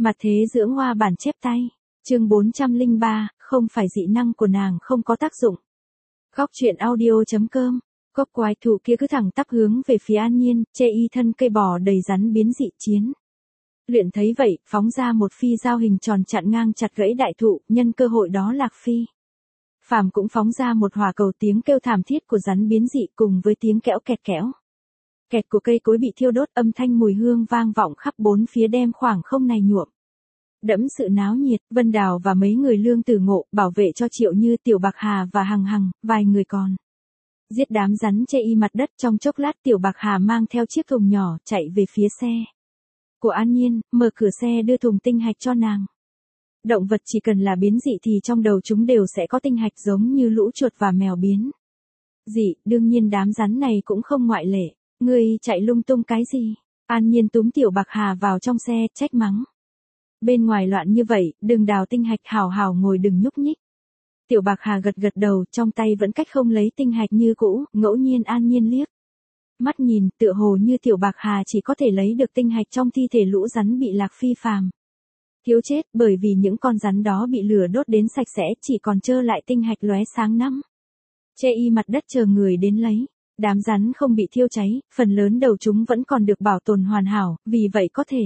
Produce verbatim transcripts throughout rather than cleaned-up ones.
Mặt thế dưỡng hoa bản chép tay. Chương bốn trăm lẻ ba, không phải dị năng của nàng không có tác dụng. Góc truyện audio chấm com. Gốc quái thụ kia cứ thẳng tắp hướng về phía An Nhiên, che y thân cây bò đầy rắn biến dị chiến. Luyện thấy vậy, phóng ra một phi dao hình tròn chặn ngang chặt gãy đại thụ, nhân cơ hội đó lạc phi. Phàm cũng phóng ra một hỏa cầu, tiếng kêu thảm thiết của rắn biến dị cùng với tiếng kẽo kẹt kẽo. Kẹt của cây cối bị thiêu đốt, âm thanh mùi hương vang vọng khắp bốn phía, đem khoảng không này nhuộm đẫm sự náo nhiệt. Vân Đào và mấy người Lương Tử Ngộ bảo vệ cho Triệu Như, Tiểu Bạc Hà và Hằng Hằng, vài người còn giết đám rắn che y mặt đất. Trong chốc lát Tiểu Bạc Hà mang theo chiếc thùng nhỏ chạy về phía xe của An Nhiên, mở cửa xe đưa thùng tinh hạch cho nàng. Động vật chỉ cần là biến dị thì trong đầu chúng đều sẽ có tinh hạch, giống như lũ chuột và mèo biến dị, đương nhiên đám rắn này cũng không ngoại lệ. Ngươi chạy lung tung cái gì? An Nhiên túm Tiểu Bạc Hà vào trong xe, trách mắng. Bên ngoài loạn như vậy, đừng đào tinh hạch, hào hào ngồi đừng nhúc nhích. Tiểu Bạc Hà gật gật đầu, trong tay vẫn cách không lấy tinh hạch như cũ. Ngẫu nhiên An Nhiên liếc mắt nhìn, tựa hồ như Tiểu Bạc Hà chỉ có thể lấy được tinh hạch trong thi thể lũ rắn bị lạc phi phàm thiếu chết, bởi vì những con rắn đó bị lửa đốt đến sạch sẽ, chỉ còn trơ lại tinh hạch lóe sáng năm che y mặt đất chờ người đến lấy. Đám rắn không bị thiêu cháy, phần lớn đầu chúng vẫn còn được bảo tồn hoàn hảo, vì vậy có thể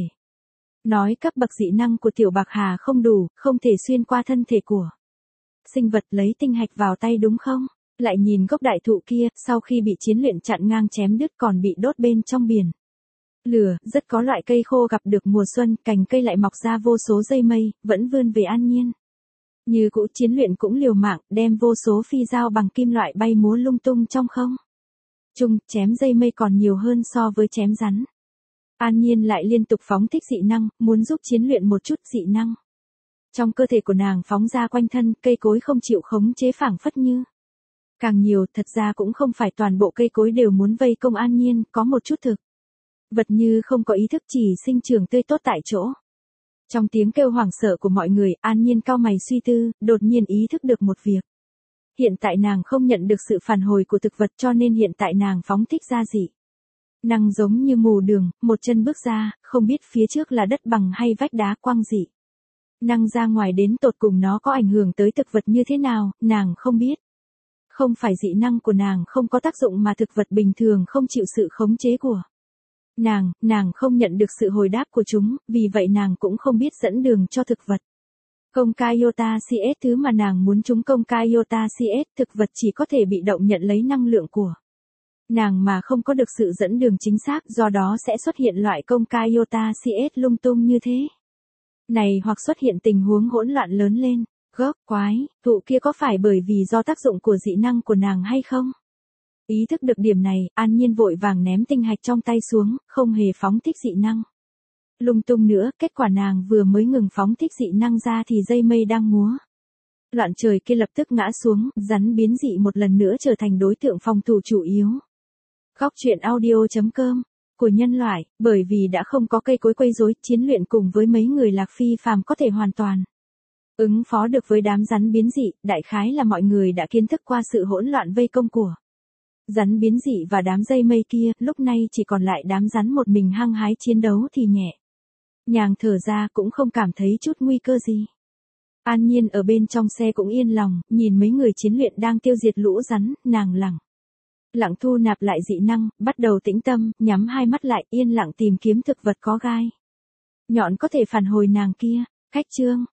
nói cấp bậc dị năng của Tiểu Bạc Hà không đủ, không thể xuyên qua thân thể của sinh vật. Lấy tinh hạch vào tay đúng không? Lại nhìn gốc đại thụ kia, sau khi bị chiến luyện chặn ngang chém đứt còn bị đốt bên trong biển lửa. Rất có loại cây khô gặp được mùa xuân, cành cây lại mọc ra vô số dây mây, vẫn vươn về An Nhiên. Như cũ chiến luyện cũng liều mạng, đem vô số phi dao bằng kim loại bay múa lung tung trong không trung, chém dây mây còn nhiều hơn so với chém rắn. An Nhiên lại liên tục phóng thích dị năng, muốn giúp chiến luyện một chút dị năng trong cơ thể của nàng phóng ra quanh thân, cây cối không chịu khống chế phảng phất như càng nhiều. Thật ra cũng không phải toàn bộ cây cối đều muốn vây công An Nhiên, có một chút thực vật như không có ý thức chỉ sinh trưởng tươi tốt tại chỗ. Trong tiếng kêu hoảng sợ của mọi người, An Nhiên cau mày suy tư, đột nhiên ý thức được một việc. Hiện tại nàng không nhận được sự phản hồi của thực vật, cho nên hiện tại nàng phóng thích ra dị năng giống như mù đường, một chân bước ra, không biết phía trước là đất bằng hay vách đá, quang dị năng ra ngoài đến tột cùng nó có ảnh hưởng tới thực vật như thế nào, nàng không biết. Không phải dị năng của nàng không có tác dụng mà thực vật bình thường không chịu sự khống chế của nàng, nàng không nhận được sự hồi đáp của chúng, vì vậy nàng cũng không biết dẫn đường cho thực vật. Công ca iota xê ét, thứ mà nàng muốn chúng công ca iota xê ét, thực vật chỉ có thể bị động nhận lấy năng lượng của nàng mà không có được sự dẫn đường chính xác, do đó sẽ xuất hiện loại công ca iota xê ét lung tung như thế này, hoặc xuất hiện tình huống hỗn loạn lớn lên. Gốc quái thụ kia có phải bởi vì do tác dụng của dị năng của nàng hay không? Ý thức được điểm này, An Nhiên vội vàng ném tinh hạch trong tay xuống, không hề phóng thích dị năng lung tung nữa. Kết quả nàng vừa mới ngừng phóng thích dị năng ra thì dây mây đang múa loạn trời kia lập tức ngã xuống, rắn biến dị một lần nữa trở thành đối tượng phòng thủ chủ yếu. Góc truyện audio chấm com của nhân loại, bởi vì đã không có cây cối quấy rối, chiến luyện cùng với mấy người lạc phi phàm có thể hoàn toàn ứng phó được với đám rắn biến dị. Đại khái là mọi người đã kiến thức qua sự hỗn loạn vây công của rắn biến dị và đám dây mây kia, lúc này chỉ còn lại đám rắn một mình hăng hái chiến đấu thì nhẹ nhàng thở ra, cũng không cảm thấy chút nguy cơ gì. An Nhiên ở bên trong xe cũng yên lòng, nhìn mấy người chiến luyện đang tiêu diệt lũ rắn, nàng lẳng lặng thu nạp lại dị năng, bắt đầu tĩnh tâm, nhắm hai mắt lại, yên lặng tìm kiếm thực vật có gai nhọn có thể phản hồi nàng kia. Cách chương